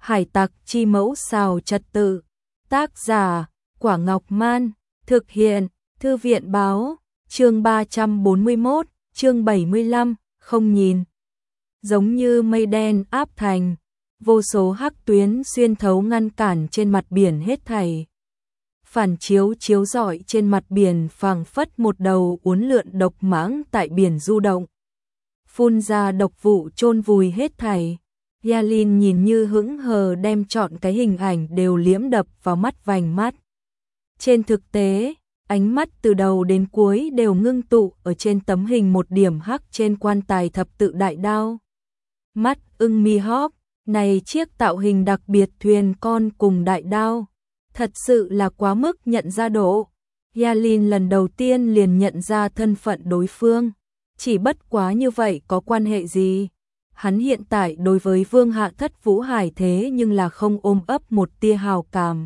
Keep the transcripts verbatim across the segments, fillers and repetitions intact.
Hải tặc chi mẫu xào trật tự. Tác giả, Quả Ngọc Man. Thực hiện, Thư viện báo. Chương ba trăm bốn mươi mốt, chương bảy mươi lăm, không nhìn. Giống như mây đen áp thành, vô số hắc tuyến xuyên thấu ngăn cản trên mặt biển hết thảy. Phản chiếu chiếu rọi trên mặt biển phảng phất một đầu uốn lượn độc mãng tại biển du động. Phun ra độc vụ chôn vùi hết thảy. Yalin nhìn như hững hờ đem trọn cái hình ảnh đều liễm đập vào mắt vành mắt. Trên thực tế, ánh mắt từ đầu đến cuối đều ngưng tụ ở trên tấm hình một điểm hắc trên quan tài thập tự đại đao. Mắt ưng mi hóp, này chiếc tạo hình đặc biệt thuyền con cùng đại đao. Thật sự là quá mức nhận ra độ. Yalin lần đầu tiên liền nhận ra thân phận đối phương. Chỉ bất quá như vậy có quan hệ gì? Hắn hiện tại đối với Vương Hạ Thất Vũ Hải thế nhưng là không ôm ấp một tia hào cảm.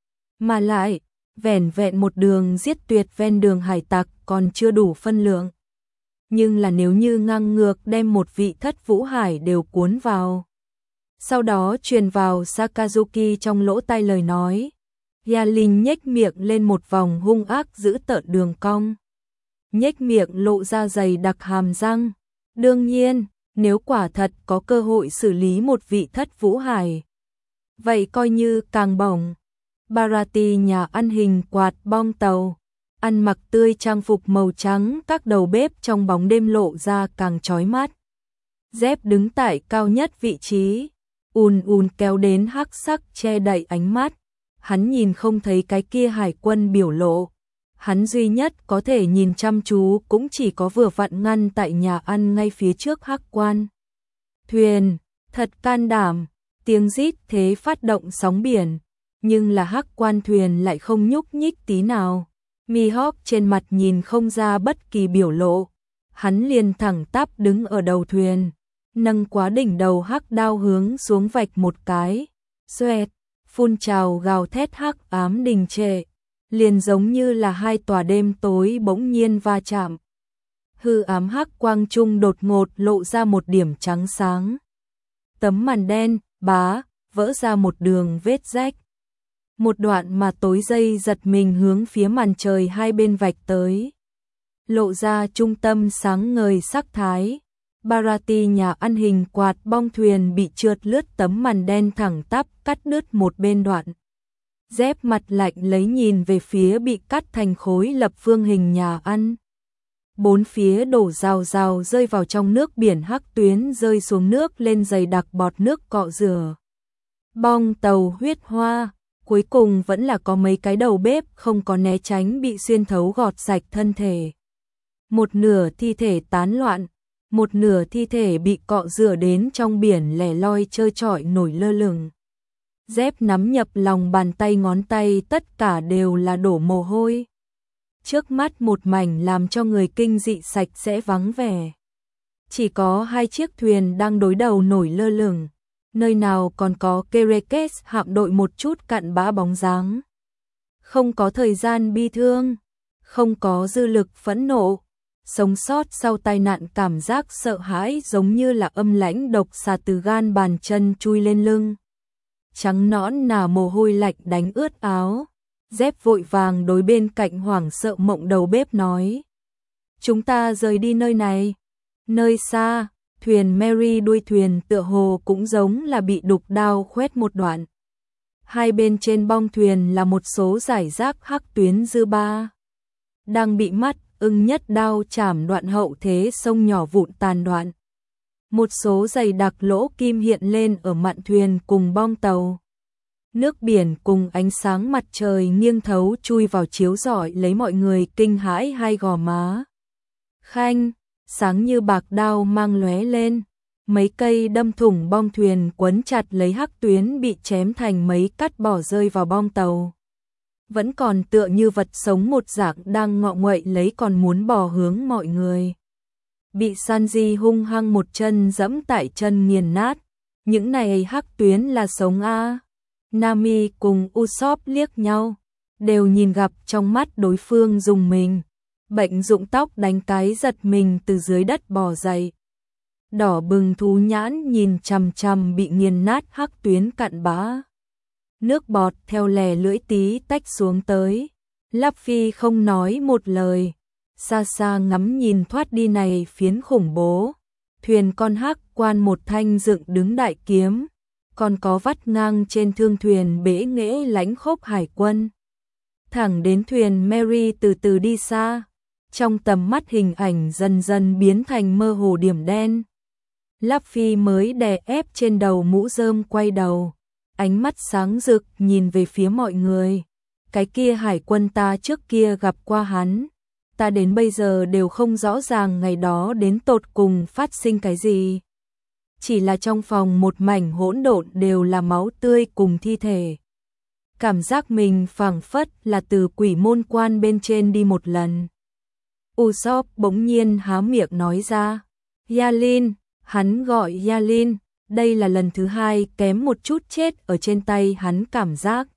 Mà lại, vẻn vẹn một đường giết tuyệt ven đường hải tặc còn chưa đủ phân lượng. Nhưng là nếu như ngang ngược đem một vị Thất Vũ Hải đều cuốn vào. Sau đó truyền vào Sakazuki trong lỗ tai lời nói. Yalin nhếch miệng lên một vòng hung ác giữ tợn đường cong. Nhếch miệng lộ ra dày đặc hàm răng. Đương nhiên, nếu quả thật có cơ hội xử lý một vị Thất Vũ Hải, vậy coi như càng bổng. Barati nhà ăn hình quạt bong tàu, ăn mặc tươi trang phục màu trắng, các đầu bếp trong bóng đêm lộ ra càng chói mắt. Dép đứng tại cao nhất vị trí, ùn ùn kéo đến hắc sắc che đậy ánh mắt. Hắn nhìn không thấy cái kia hải quân biểu lộ. Hắn duy nhất có thể nhìn chăm chú cũng chỉ có vừa vặn ngăn tại nhà ăn ngay phía trước hắc quan. Thuyền, thật can đảm, tiếng rít thế phát động sóng biển, nhưng là hắc quan thuyền lại không nhúc nhích tí nào. Mihawk trên mặt nhìn không ra bất kỳ biểu lộ. Hắn liền thẳng tắp đứng ở đầu thuyền, nâng quá đỉnh đầu hắc đao hướng xuống vạch một cái. Xoẹt, phun trào gào thét hắc ám đình trệ. Liền giống như là hai tòa đêm tối bỗng nhiên va chạm. Hư ám hắc quang trung đột ngột lộ ra một điểm trắng sáng. Tấm màn đen, bá, vỡ ra một đường vết rách. Một đoạn mà tối dây giật mình hướng phía màn trời hai bên vạch tới. Lộ ra trung tâm sáng ngời sắc thái. Barati nhà ăn hình quạt bong thuyền bị trượt lướt tấm màn đen thẳng tắp cắt đứt một bên đoạn. Dép mặt lạnh lấy nhìn về phía bị cắt thành khối lập phương hình nhà ăn. Bốn phía đổ rào rào rơi vào trong nước biển hắc tuyến rơi xuống nước lên dày đặc bọt nước cọ rửa. Bong tàu huyết hoa, cuối cùng vẫn là có mấy cái đầu bếp không có né tránh bị xuyên thấu gọt sạch thân thể. Một nửa thi thể tán loạn, một nửa thi thể bị cọ rửa đến trong biển lẻ loi trơ trọi nổi lơ lửng. Dép nắm nhập lòng bàn tay ngón tay tất cả đều là đổ mồ hôi. Trước mắt một mảnh làm cho người kinh dị sạch sẽ vắng vẻ. Chỉ có hai chiếc thuyền đang đối đầu nổi lơ lửng. Nơi nào còn có Kerekes hạm đội một chút cặn bã bóng dáng. Không có thời gian bi thương, không có dư lực phẫn nộ. Sống sót sau tai nạn cảm giác sợ hãi giống như là âm lãnh độc xà từ gan bàn chân chui lên lưng. Trắng nõn nà mồ hôi lạnh đánh ướt áo. Dép vội vàng đối bên cạnh hoảng sợ mộng đầu bếp nói. Chúng ta rời đi nơi này. Nơi xa, thuyền Mary đuôi thuyền tựa hồ cũng giống là bị đục đao khoét một đoạn. Hai bên trên bong thuyền là một số giải rác hắc tuyến dư ba. Đang bị mắt ưng nhất đao chảm đoạn hậu thế sông nhỏ vụn tàn đoạn. Một số dày đặc lỗ kim hiện lên ở mạn thuyền cùng bong tàu. Nước biển cùng ánh sáng mặt trời nghiêng thấu chui vào chiếu rọi lấy mọi người kinh hãi hai gò má. Khanh, sáng như bạc đao mang lóe lên. Mấy cây đâm thủng bong thuyền quấn chặt lấy hắc tuyến bị chém thành mấy cắt bỏ rơi vào bong tàu. Vẫn còn tựa như vật sống một dạng đang ngọ nguậy lấy còn muốn bò hướng mọi người. Bị Sanji hung hăng một chân dẫm tại chân nghiền nát. Những này hắc tuyến là sống a. Nami cùng Usopp liếc nhau, đều nhìn gặp trong mắt đối phương dùng mình. Bệnh rụng tóc đánh cái giật mình từ dưới đất bò dậy. đỏ bừng thú nhãn nhìn chằm chằm bị nghiền nát hắc tuyến cặn bã. Nước bọt theo lè lưỡi tí tách xuống tới. Luffy không nói một lời, xa xa ngắm nhìn thoát đi này phiến khủng bố. Thuyền con hắc quan một thanh dựng đứng đại kiếm, còn có vắt ngang trên thương thuyền bể nghễ lãnh khốc hải quân. Thẳng đến thuyền Mary từ từ đi xa, trong tầm mắt hình ảnh dần dần biến thành mơ hồ điểm đen. Luffy mới đè ép trên đầu mũ rơm quay đầu, ánh mắt sáng rực nhìn về phía mọi người. Cái kia hải quân ta trước kia gặp qua hắn, ta đến bây giờ đều không rõ ràng ngày đó đến tột cùng phát sinh cái gì. Chỉ là trong phòng một mảnh hỗn độn đều là máu tươi cùng thi thể. Cảm giác mình phảng phất là từ quỷ môn quan bên trên đi một lần. Usopp bỗng nhiên há miệng nói ra, Yalin, hắn gọi Yalin, đây là lần thứ hai kém một chút chết ở trên tay hắn cảm giác.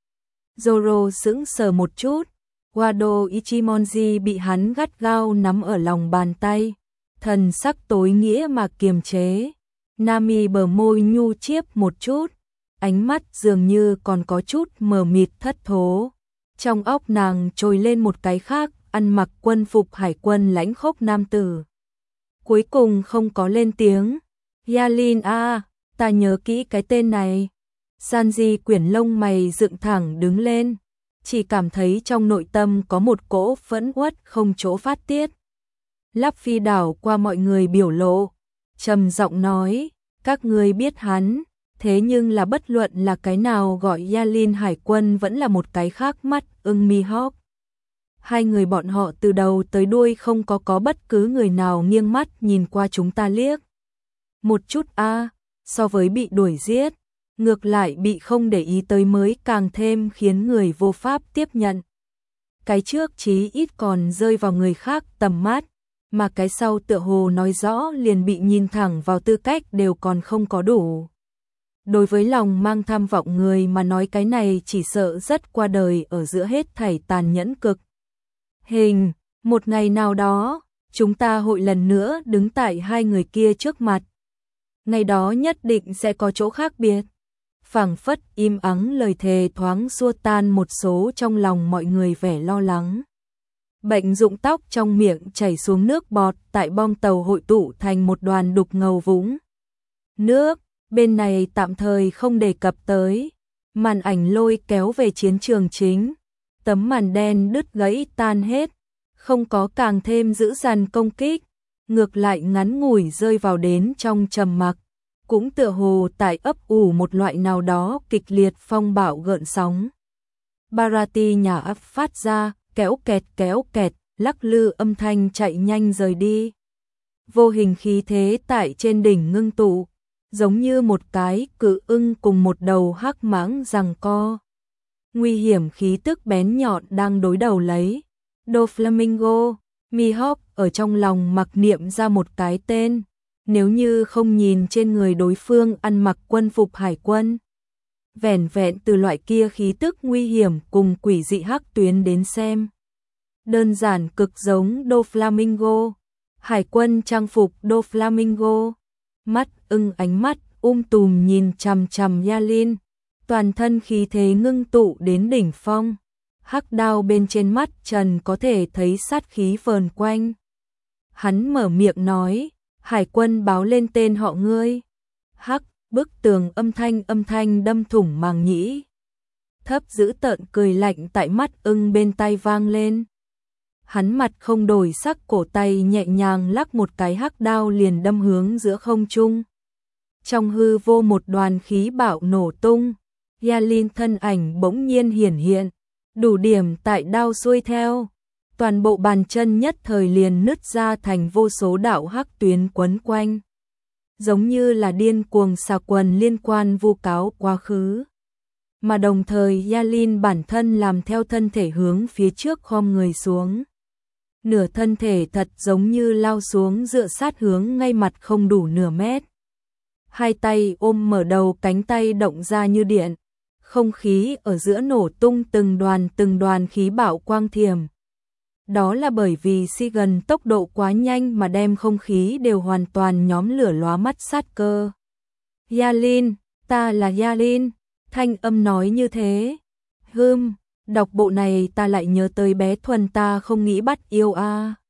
Zoro sững sờ một chút, Wado Ichimonji bị hắn gắt gao nắm ở lòng bàn tay, thần sắc tối nghĩa mà kiềm chế. Nami bờ môi nhu chiếp một chút, ánh mắt dường như còn có chút mờ mịt thất thố. Trong óc nàng trồi lên một cái khác, ăn mặc quân phục hải quân lãnh khốc nam tử. Cuối cùng không có lên tiếng. Yalin a, ta nhớ kỹ cái tên này. Sanji quyển lông mày dựng thẳng đứng lên, chỉ cảm thấy trong nội tâm có một cỗ phẫn uất không chỗ phát tiết. Luffy đảo qua mọi người biểu lộ, trầm giọng nói, các ngươi biết hắn, thế nhưng là bất luận là cái nào gọi Yalin hải quân vẫn là một cái khác mắt ưng Mihawk. Hai người bọn họ từ đầu tới đuôi không có có bất cứ người nào nghiêng mắt nhìn qua chúng ta liếc. Một chút a, so với bị đuổi giết, ngược lại bị không để ý tới mới càng thêm khiến người vô pháp tiếp nhận. Cái trước chí ít còn rơi vào người khác tầm mắt, mà cái sau tựa hồ nói rõ liền bị nhìn thẳng vào tư cách đều còn không có đủ. Đối với lòng mang tham vọng người mà nói cái này chỉ sợ rất qua đời ở giữa hết thảy tàn nhẫn cực. Hình, một ngày nào đó, chúng ta hội lần nữa đứng tại hai người kia trước mặt. Ngày đó nhất định sẽ có chỗ khác biệt. Phảng phất im ắng lời thề thoáng xua tan một số trong lòng mọi người vẻ lo lắng. Bệnh rụng tóc trong miệng chảy xuống nước bọt tại bong tàu hội tụ thành một đoàn đục ngầu vũng nước, bên này tạm thời không đề cập tới. Màn ảnh lôi kéo về chiến trường chính, tấm màn đen đứt gãy tan hết, không có càng thêm dữ dằn công kích, ngược lại ngắn ngủi rơi vào đến trong trầm mặc, cũng tựa hồ tại ấp ủ một loại nào đó kịch liệt phong bạo gợn sóng. Barati nhà ấp phát ra, kéo kẹt kéo kẹt, lắc lư âm thanh chạy nhanh rời đi. Vô hình khí thế tại trên đỉnh ngưng tụ, giống như một cái cự ưng cùng một đầu hắc mãng giằng co. Nguy hiểm khí tức bén nhọn đang đối đầu lấy. Doflamingo, Mihawk ở trong lòng mặc niệm ra một cái tên, nếu như không nhìn trên người đối phương ăn mặc quân phục hải quân. Vẻn vẹn từ loại kia khí tức nguy hiểm cùng quỷ dị hắc tuyến đến xem. Đơn giản cực giống Doflamingo, hải quân trang phục Doflamingo, mắt ưng ánh mắt um tùm nhìn chằm chằm Yalin, toàn thân khí thế ngưng tụ đến đỉnh phong. Hắc đao bên trên mắt Trần có thể thấy sát khí vờn quanh. Hắn mở miệng nói, hải quân báo lên tên họ ngươi. Hắc, bức tường âm thanh âm thanh đâm thủng màng nhĩ. Thấp giữ tợn cười lạnh tại mắt ưng bên tay vang lên. Hắn mặt không đổi sắc, cổ tay nhẹ nhàng lắc một cái, hắc đao liền đâm hướng giữa không trung. Trong hư vô một đoàn khí bạo nổ tung, Yalin thân ảnh bỗng nhiên hiển hiện, đủ điểm tại đao xuôi theo. Toàn bộ bàn chân nhất thời liền nứt ra thành vô số đạo hắc tuyến quấn quanh. Giống như là điên cuồng xà quần liên quan vu cáo quá khứ. Mà đồng thời Yalin bản thân làm theo thân thể hướng phía trước khom người xuống. Nửa thân thể thật giống như lao xuống dựa sát hướng ngay mặt không đủ nửa mét. Hai tay ôm mở đầu cánh tay động ra như điện. Không khí ở giữa nổ tung từng đoàn từng đoàn khí bạo quang thiểm. đó là bởi vì si gần tốc độ quá nhanh mà đem không khí đều hoàn toàn nhóm lửa lóa mắt sát cơ. Yalin, ta là Yalin, thanh âm nói như thế. Hừm, đọc bộ này ta lại nhớ tới bé Thuần ta không nghĩ bắt yêu a. À.